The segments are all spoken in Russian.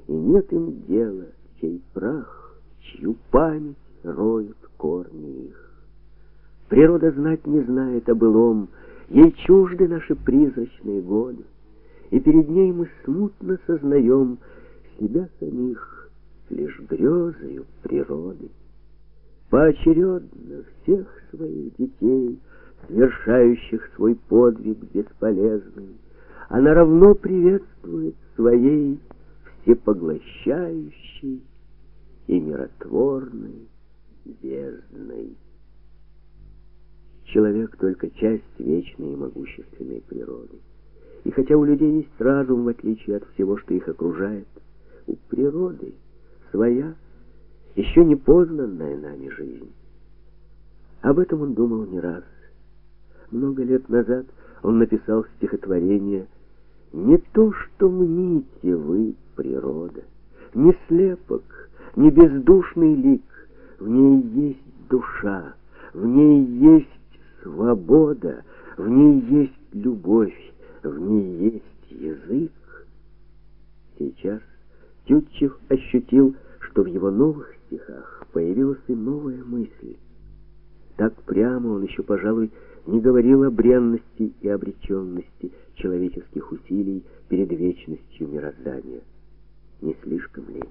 и нет им дела, чей прах, чью память роют корни их. Природа знать не знает о былом, ей чужды наши призрачные годы, и перед ней мы смутно сознаем себя самих лишь грезою природы. Поочередно всех своих детей, совершающих свой подвиг бесполезный, она равно приветствует своей всепоглощающей и миротворной бездной. Человек только часть вечной и могущественной природы. И хотя у людей есть разум, в отличие от всего, что их окружает, у природы своя, еще не познанная нами жизнь. Об этом он думал не раз. Много лет назад он написал стихотворение «Не то, что мните вы, природа, не слепок, не бездушный лик, в ней есть душа, в ней есть свобода, в ней есть любовь, в ней есть язык». Сейчас Тютчев ощутил, что в его новых стихах появилась и новая мысль. Так прямо он еще, пожалуй, не говорил о бренности и обреченности человеческих усилий перед вечностью мироздания. Не слишком ли?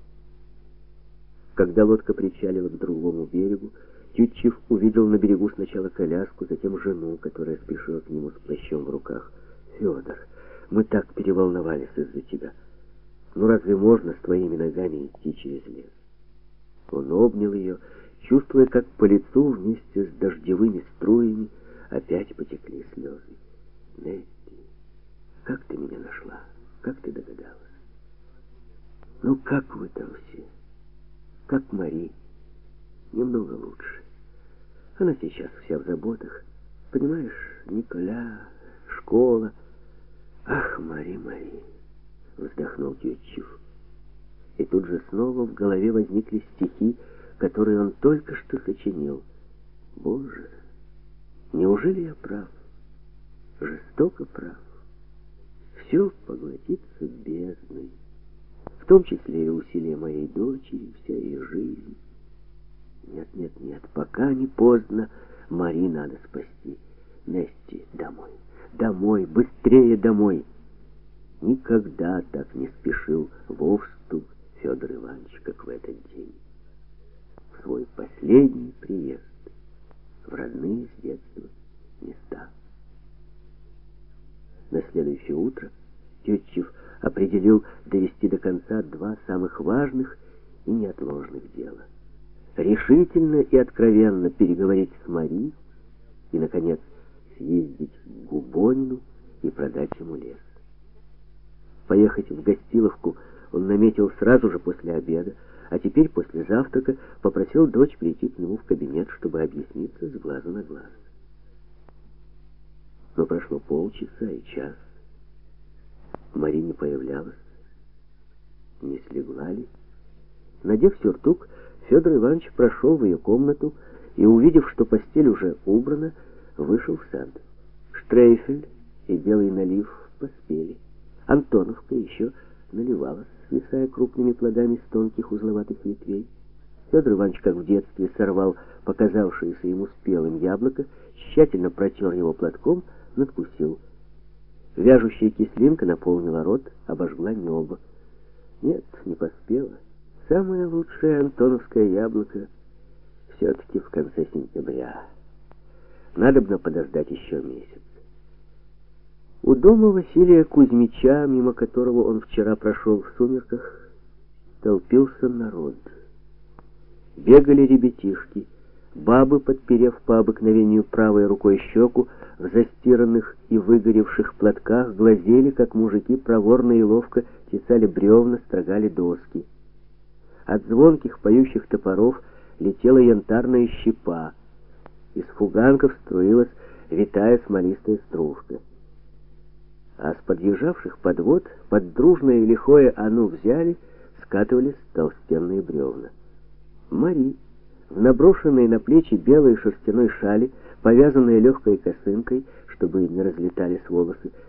Когда лодка причалила к другому берегу, Тютчев увидел на берегу сначала коляску, затем жену, которая спешила к нему с плащом в руках. «Федор, мы так переволновались из-за тебя. Ну разве можно с твоими ногами идти через лес?» Он обнял ее, чувствуя, как по лицу вместе с дождевыми струями опять потекли слезы. «Нетти, как ты меня нашла? Как ты догадалась? Ну как вы там все? Как Мари? Немного лучше. Она сейчас вся в заботах. Понимаешь, Николя, школа. Ах, Мари, Мари!» Вздохнул Тютчев. И тут же снова в голове возникли стихи, которые он только что сочинил. Боже, неужели я прав? Жестоко прав. Все поглотится бездной, в том числе и усилия моей дочери, вся ее жизнь. Нет, нет, нет, пока не поздно, Мари надо спасти. Нетти, домой, домой, быстрее домой. Никогда так не спешил в Овстук Федор Иванович, как в этот день. В свой последний приезд в родные с детства места. На следующее утро Тютчев определил довести до конца два самых важных и неотложных дела. Решительно и откровенно переговорить с Мари и, наконец, съездить к Губонину и продать ему лес. Поехать в Гостиловку он наметил сразу же после обеда, а теперь после завтрака попросил дочь прийти к нему в кабинет, чтобы объясниться с глазу на глаз. Но прошло полчаса и час. Мари не появлялась. Не слегла ли? Надев сюртук, Федор Иванович прошел в ее комнату и, увидев, что постель уже убрана, вышел в сад. Штрейфель и белый налив поспели. Антоновка еще наливалась, свисая крупными плодами с тонких узловатых ветвей. Федор Иванович, как в детстве, сорвал показавшееся ему спелым яблоко, тщательно протер его платком, надкусил. Вяжущая кислинка наполнила рот, обожгла небо. Нет, не поспела. Самое лучшее антоновское яблоко все-таки в конце сентября. Надобно подождать еще месяц. У дома Василия Кузьмича, мимо которого он вчера прошел в сумерках, толпился народ. Бегали ребятишки, бабы, подперев по обыкновению правой рукой щеку, в застиранных и выгоревших платках глазели, как мужики проворно и ловко тесали бревна, строгали доски. От звонких поющих топоров летела янтарная щепа, из фуганков струилась витая смолистая стружка. А с подъезжавших подвод под дружное и лихое «а ну взяли» скатывались толстенные бревна. Мари, в наброшенной на плечи белой шерстяной шали, повязанной легкой косынкой, чтобы не разлетались волосы,